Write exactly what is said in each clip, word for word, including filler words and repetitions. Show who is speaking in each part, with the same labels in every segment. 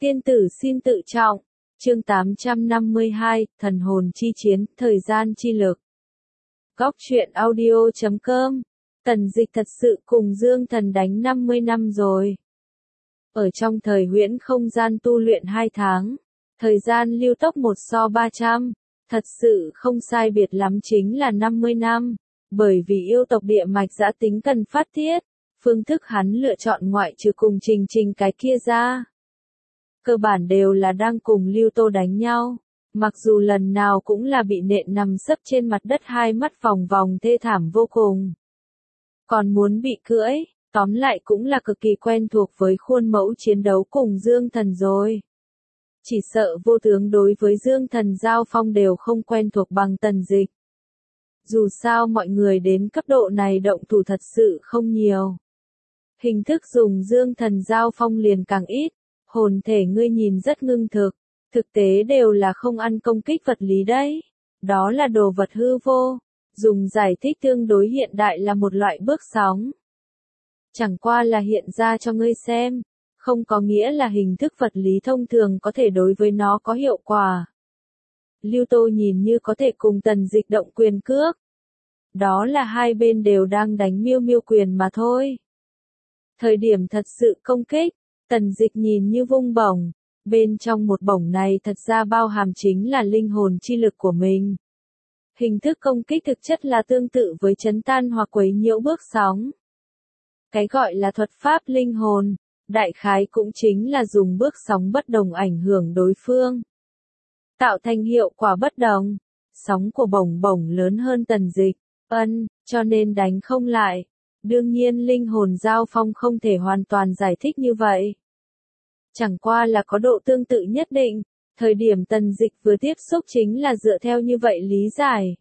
Speaker 1: Tiên tử xin tự trọng. Chương tám trăm năm mươi hai, thần hồn chi chiến, thời gian chi lực. Góc truyện audio chấm com. Tần Dịch thật sự cùng Dương Thần đánh năm mươi năm rồi. Ở trong thời huyễn không gian tu luyện hai tháng, thời gian lưu tốc một so ba trăm, thật sự không sai biệt lắm chính là năm mươi năm, bởi vì yêu tộc địa mạch giã tính cần phát tiết, phương thức hắn lựa chọn ngoại trừ cùng Trình Trình cái kia ra. Cơ bản đều là đang cùng Lưu Tô đánh nhau, mặc dù lần nào cũng là bị nện nằm sấp trên mặt đất hai mắt vòng vòng thê thảm vô cùng. Còn muốn bị cưỡi, tóm lại cũng là cực kỳ quen thuộc với khuôn mẫu chiến đấu cùng Dương Thần rồi. Chỉ sợ vô tướng đối với Dương Thần giao phong đều không quen thuộc bằng Tần Dịch. Dù sao mọi người đến cấp độ này động thủ thật sự không nhiều. Hình thức dùng Dương Thần giao phong liền càng ít. Hồn thể ngươi nhìn rất ngưng thực, thực tế đều là không ăn công kích vật lý đấy. Đó là đồ vật hư vô, dùng giải thích tương đối hiện đại là một loại bước sóng. Chẳng qua là hiện ra cho ngươi xem, không có nghĩa là hình thức vật lý thông thường có thể đối với nó có hiệu quả. Lưu Tô nhìn như có thể cùng Tần Dịch động quyền cước. Đó là hai bên đều đang đánh miêu miêu quyền mà thôi. Thời điểm thật sự công kích, Tần Dịch nhìn như vung bổng, bên trong một bổng này thật ra bao hàm chính là linh hồn chi lực của mình. Hình thức công kích thực chất là tương tự với chấn tan hoặc quấy nhiễu bước sóng. Cái gọi là thuật pháp linh hồn, đại khái cũng chính là dùng bước sóng bất đồng ảnh hưởng đối phương, tạo thành hiệu quả bất đồng. Sóng của bổng bổng lớn hơn Tần Dịch, ân, cho nên đánh không lại. Đương nhiên linh hồn giao phong không thể hoàn toàn giải thích như vậy. Chẳng qua là có độ tương tự nhất định, thời điểm Tần Dịch vừa tiếp xúc chính là dựa theo như vậy lý giải.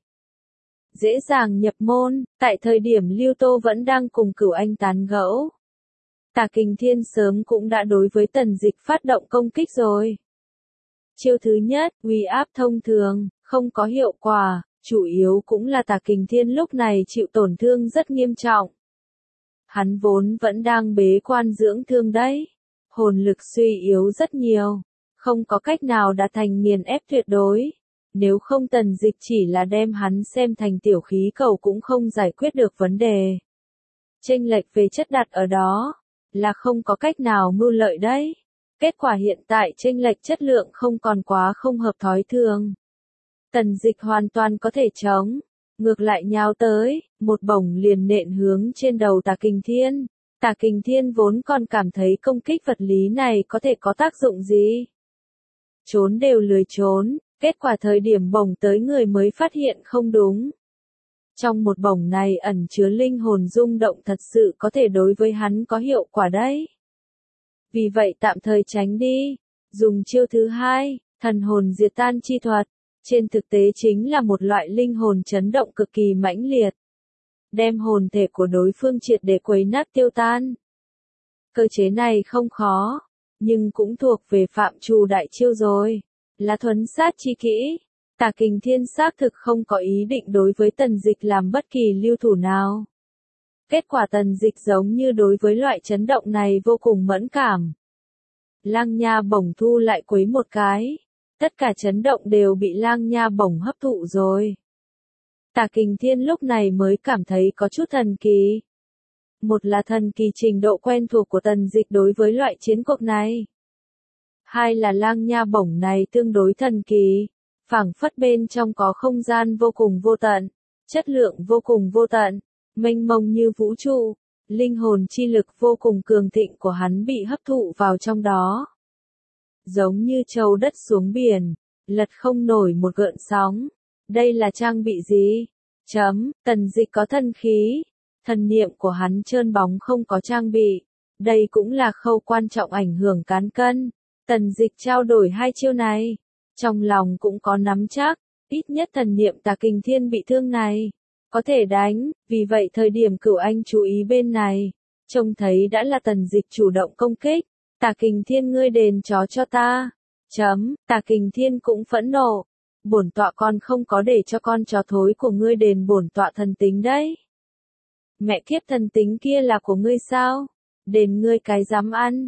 Speaker 1: Dễ dàng nhập môn, tại thời điểm Lưu Tô vẫn đang cùng Cửu Anh tán gẫu. Tà Kình Thiên sớm cũng đã đối với Tần Dịch phát động công kích rồi. Chiêu thứ nhất, uy áp thông thường, không có hiệu quả, chủ yếu cũng là Tà Kình Thiên lúc này chịu tổn thương rất nghiêm trọng. Hắn vốn vẫn đang bế quan dưỡng thương đấy. Hồn lực suy yếu rất nhiều, không có cách nào đạt thành nghiền ép tuyệt đối. Nếu không Tần Dịch chỉ là đem hắn xem thành tiểu khí cầu cũng không giải quyết được vấn đề. Chênh lệch về chất đặt ở đó, là không có cách nào mưu lợi đấy. Kết quả hiện tại chênh lệch chất lượng không còn quá không hợp thói thường. Tần Dịch hoàn toàn có thể chống, ngược lại nhào tới, một bổng liền nện hướng trên đầu Tà Kình Thiên. Tà Kình Thiên vốn còn cảm thấy công kích vật lý này có thể có tác dụng gì. Trốn đều lười trốn, kết quả thời điểm bổng tới người mới phát hiện không đúng. Trong một bổng này ẩn chứa linh hồn rung động thật sự có thể đối với hắn có hiệu quả đấy. Vì vậy tạm thời tránh đi, dùng chiêu thứ hai, thần hồn diệt tan chi thuật, trên thực tế chính là một loại linh hồn chấn động cực kỳ mãnh liệt. Đem hồn thể của đối phương triệt để quấy nát tiêu tan. Cơ chế này không khó, nhưng cũng thuộc về phạm trù đại chiêu rồi, là thuấn sát chi kỹ. Tà Kình Thiên xác thực không có ý định đối với Tần Dịch làm bất kỳ lưu thủ nào. Kết quả Tần Dịch giống như đối với loại chấn động này vô cùng mẫn cảm. Lang nha bổng thu lại quấy một cái, tất cả chấn động đều bị lang nha bổng hấp thụ rồi. Tà Kình Thiên lúc này mới cảm thấy có chút thần kỳ. Một là thần kỳ trình độ quen thuộc của Tần Dịch đối với loại chiến cuộc này. Hai là lang nha bổng này tương đối thần kỳ, phảng phất bên trong có không gian vô cùng vô tận, chất lượng vô cùng vô tận, mênh mông như vũ trụ, linh hồn chi lực vô cùng cường thịnh của hắn bị hấp thụ vào trong đó. Giống như trâu đất xuống biển, lật không nổi một gợn sóng. Đây là trang bị gì? Chấm, Tần Dịch có thần khí, thần niệm của hắn trơn bóng không có trang bị. Đây cũng là khâu quan trọng ảnh hưởng cán cân. Tần Dịch trao đổi hai chiêu này, trong lòng cũng có nắm chắc, ít nhất thần niệm Tà Kình Thiên bị thương này, có thể đánh, vì vậy thời điểm Cửu Anh chú ý bên này, trông thấy đã là Tần Dịch chủ động công kích. Tà Kình Thiên ngươi đền chó cho ta. Chấm, Tà Kình Thiên cũng phẫn nộ. Bổn tọa con không có để cho con chó thối của ngươi đền bổn tọa thần tính đấy. Mẹ kiếp thần tính kia là của ngươi sao? Đền ngươi cái dám ăn.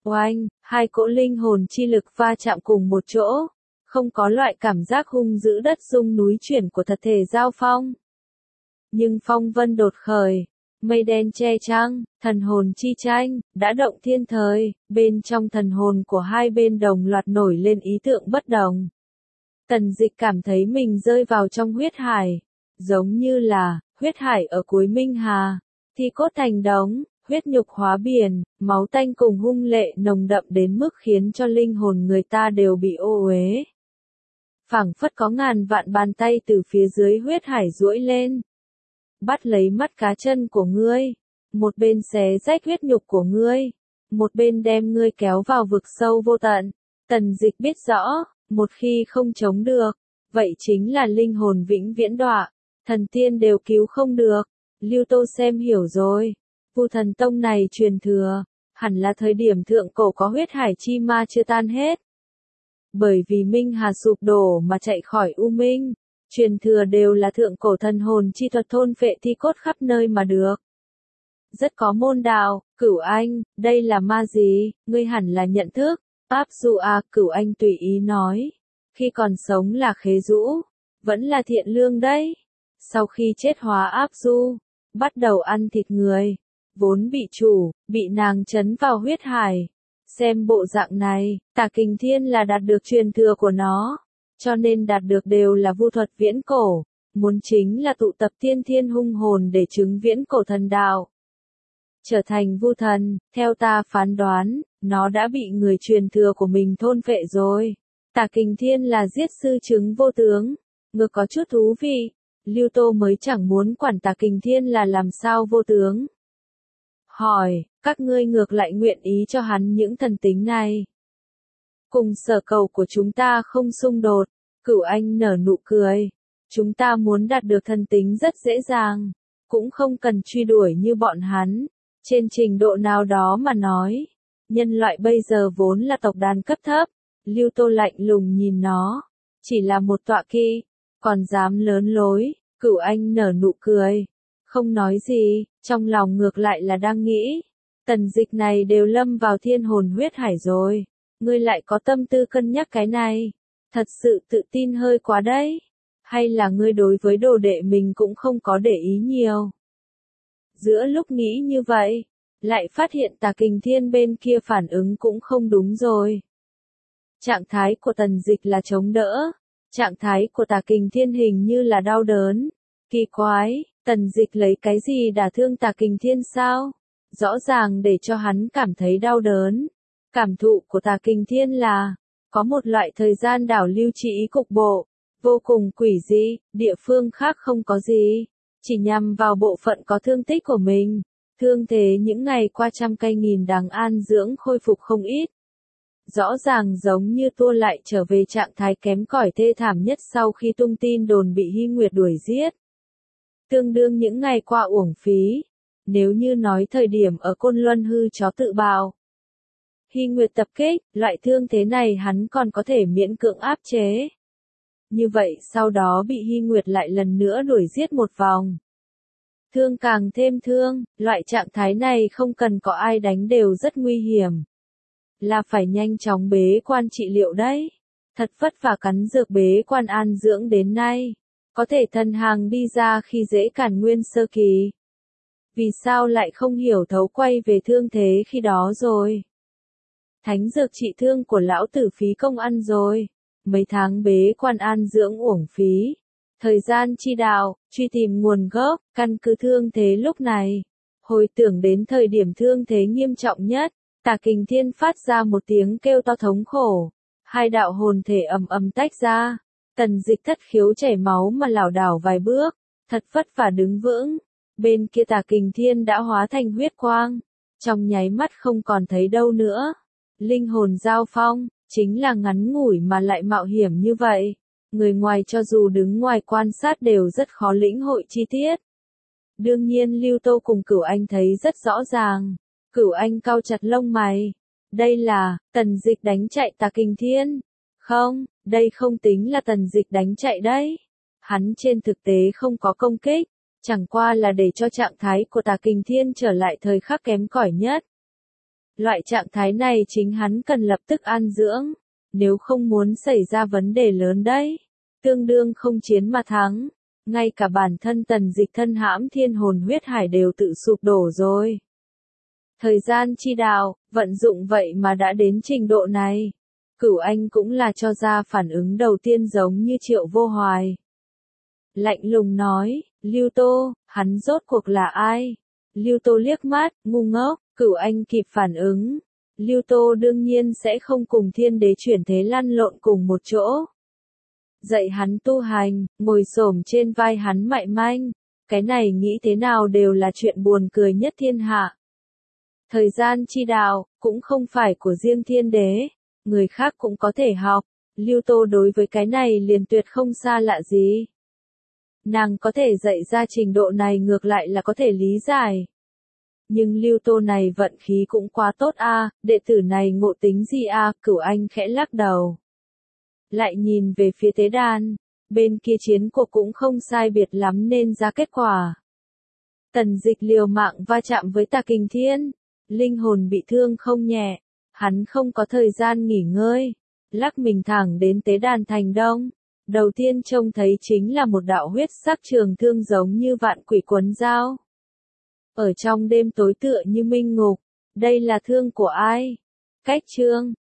Speaker 1: Oanh, hai cỗ linh hồn chi lực va chạm cùng một chỗ, không có loại cảm giác hung dữ đất rung núi chuyển của thật thể giao phong. Nhưng phong vân đột khởi, mây đen che trăng, thần hồn chi tranh, đã động thiên thời, bên trong thần hồn của hai bên đồng loạt nổi lên ý tượng bất đồng. Tần Dịch cảm thấy mình rơi vào trong huyết hải, giống như là, huyết hải ở cuối Minh Hà, thi cốt thành đống, huyết nhục hóa biển, máu tanh cùng hung lệ nồng đậm đến mức khiến cho linh hồn người ta đều bị ô uế. Phảng phất có ngàn vạn bàn tay từ phía dưới huyết hải duỗi lên, bắt lấy mắt cá chân của ngươi, một bên xé rách huyết nhục của ngươi, một bên đem ngươi kéo vào vực sâu vô tận. Tần Dịch biết rõ, một khi không chống được, vậy chính là linh hồn vĩnh viễn đọa, thần tiên đều cứu không được. Lưu Tô xem hiểu rồi, Vu Thần Tông này truyền thừa, hẳn là thời điểm thượng cổ có huyết hải chi ma chưa tan hết. Bởi vì Minh Hà sụp đổ mà chạy khỏi U Minh, truyền thừa đều là thượng cổ thần hồn chi thuật thôn phệ thi cốt khắp nơi mà được. Rất có môn đạo, Cửu Anh, đây là ma gì, ngươi hẳn là nhận thức. Áp Du à, Cửu Anh tùy ý nói, khi còn sống là khế rũ, vẫn là thiện lương đấy. Sau khi chết hóa Áp Du, bắt đầu ăn thịt người, vốn bị chủ, bị nàng trấn vào huyết hải. Xem bộ dạng này, Tả Kình Thiên là đạt được truyền thừa của nó, cho nên đạt được đều là vu thuật viễn cổ, muốn chính là tụ tập tiên thiên hung hồn để chứng viễn cổ thần đạo. Trở thành vu thần, theo ta phán đoán, nó đã bị người truyền thừa của mình thôn phệ rồi. Tả Kình Thiên là giết sư chứng vô tướng, ngược có chút thú vị. Lưu Tô mới chẳng muốn quản Tả Kình Thiên là làm sao vô tướng. Hỏi, các ngươi ngược lại nguyện ý cho hắn những thần tính này. Cùng sở cầu của chúng ta không xung đột, Cửu Anh nở nụ cười. Chúng ta muốn đạt được thần tính rất dễ dàng, cũng không cần truy đuổi như bọn hắn. Trên trình độ nào đó mà nói, nhân loại bây giờ vốn là tộc đàn cấp thấp. Lưu Tô lạnh lùng nhìn nó, chỉ là một tọa kỵ, còn dám lớn lối. Cửu Anh nở nụ cười, không nói gì, trong lòng ngược lại là đang nghĩ, Tần Dịch này đều lâm vào thiên hồn huyết hải rồi, ngươi lại có tâm tư cân nhắc cái này, thật sự tự tin hơi quá đấy, hay là ngươi đối với đồ đệ mình cũng không có để ý nhiều. Giữa lúc nghĩ như vậy, lại phát hiện Tả Kình Thiên bên kia phản ứng cũng không đúng rồi. Trạng thái của Tần Dịch là chống đỡ, trạng thái của Tả Kình Thiên hình như là đau đớn. Kỳ quái, Tần Dịch lấy cái gì đả thương Tả Kình Thiên sao? Rõ ràng để cho hắn cảm thấy đau đớn. Cảm thụ của Tả Kình Thiên là, có một loại thời gian đảo lưu trì ý cục bộ, vô cùng quỷ dị, địa phương khác không có gì, chỉ nhằm vào bộ phận có thương tích của mình. Thương thế những ngày qua trăm cây nghìn đắng an dưỡng khôi phục không ít. Rõ ràng giống như tua lại trở về trạng thái kém cỏi thê thảm nhất sau khi tung tin đồn bị Hy Nguyệt đuổi giết. Tương đương những ngày qua uổng phí, nếu như nói thời điểm ở Côn Luân hư chó tự bào. Hy Nguyệt tập kích, loại thương thế này hắn còn có thể miễn cưỡng áp chế. Như vậy sau đó bị Hy Nguyệt lại lần nữa đuổi giết một vòng. Thương càng thêm thương, loại trạng thái này không cần có ai đánh đều rất nguy hiểm. Là phải nhanh chóng bế quan trị liệu đấy. Thật vất vả cắn dược bế quan an dưỡng đến nay. Có thể thần hàng đi ra khi dễ cản nguyên sơ kỳ. Vì sao lại không hiểu thấu quay về thương thế khi đó rồi? Thánh dược trị thương của lão tử phí công ăn rồi. Mấy tháng bế quan an dưỡng uổng phí. Thời gian chi đạo, truy tìm nguồn gốc, căn cứ thương thế lúc này. Hồi tưởng đến thời điểm thương thế nghiêm trọng nhất, Tả Kình Thiên phát ra một tiếng kêu to thống khổ. Hai đạo hồn thể ầm ầm tách ra. Tần Dịch thất khiếu chảy máu mà lảo đảo vài bước, thật vất vả đứng vững. Bên kia Tả Kình Thiên đã hóa thành huyết quang, trong nháy mắt không còn thấy đâu nữa. Linh hồn giao phong, chính là ngắn ngủi mà lại mạo hiểm như vậy. Người ngoài cho dù đứng ngoài quan sát đều rất khó lĩnh hội chi tiết. Đương nhiên Lưu Tô cùng Cửu Anh thấy rất rõ ràng. Cửu Anh cau chặt lông mày. Đây là, Tần Dịch đánh chạy Tả Kình Thiên. Không, đây không tính là Tần Dịch đánh chạy đấy. Hắn trên thực tế không có công kích, chẳng qua là để cho trạng thái của Tả Kình Thiên trở lại thời khắc kém cỏi nhất. Loại trạng thái này chính hắn cần lập tức an dưỡng, nếu không muốn xảy ra vấn đề lớn đấy. Tương đương không chiến mà thắng, ngay cả bản thân Tần Dịch thân hãm thiên hồn huyết hải đều tự sụp đổ rồi. Thời gian chi đạo, vận dụng vậy mà đã đến trình độ này. Cửu Anh cũng là cho ra phản ứng đầu tiên giống như Triệu Vô Hoài. Lạnh lùng nói, Lưu Tô, hắn rốt cuộc là ai? Lưu Tô liếc mắt, ngu ngốc, Cửu Anh kịp phản ứng. Lưu Tô đương nhiên sẽ không cùng thiên đế chuyển thế lăn lộn cùng một chỗ. Dạy hắn tu hành, ngồi xổm trên vai hắn mại manh, cái này nghĩ thế nào đều là chuyện buồn cười nhất thiên hạ. Thời gian chi đạo, cũng không phải của riêng thiên đế, người khác cũng có thể học, Lưu Tô đối với cái này liền tuyệt không xa lạ gì. Nàng có thể dạy ra trình độ này ngược lại là có thể lý giải. Nhưng Lưu Tô này vận khí cũng quá tốt a, à, đệ tử này ngộ tính gì a, à, Cửu Anh khẽ lắc đầu. Lại nhìn về phía tế đàn, bên kia chiến cuộc cũng không sai biệt lắm nên ra kết quả. Tần Dịch liều mạng va chạm với Tà Kình Thiên, linh hồn bị thương không nhẹ, hắn không có thời gian nghỉ ngơi, lắc mình thẳng đến tế đàn thành đông. Đầu tiên trông thấy chính là một đạo huyết sắc trường thương giống như vạn quỷ quấn dao. Ở trong đêm tối tựa như minh ngục, đây là thương của ai? Cách chương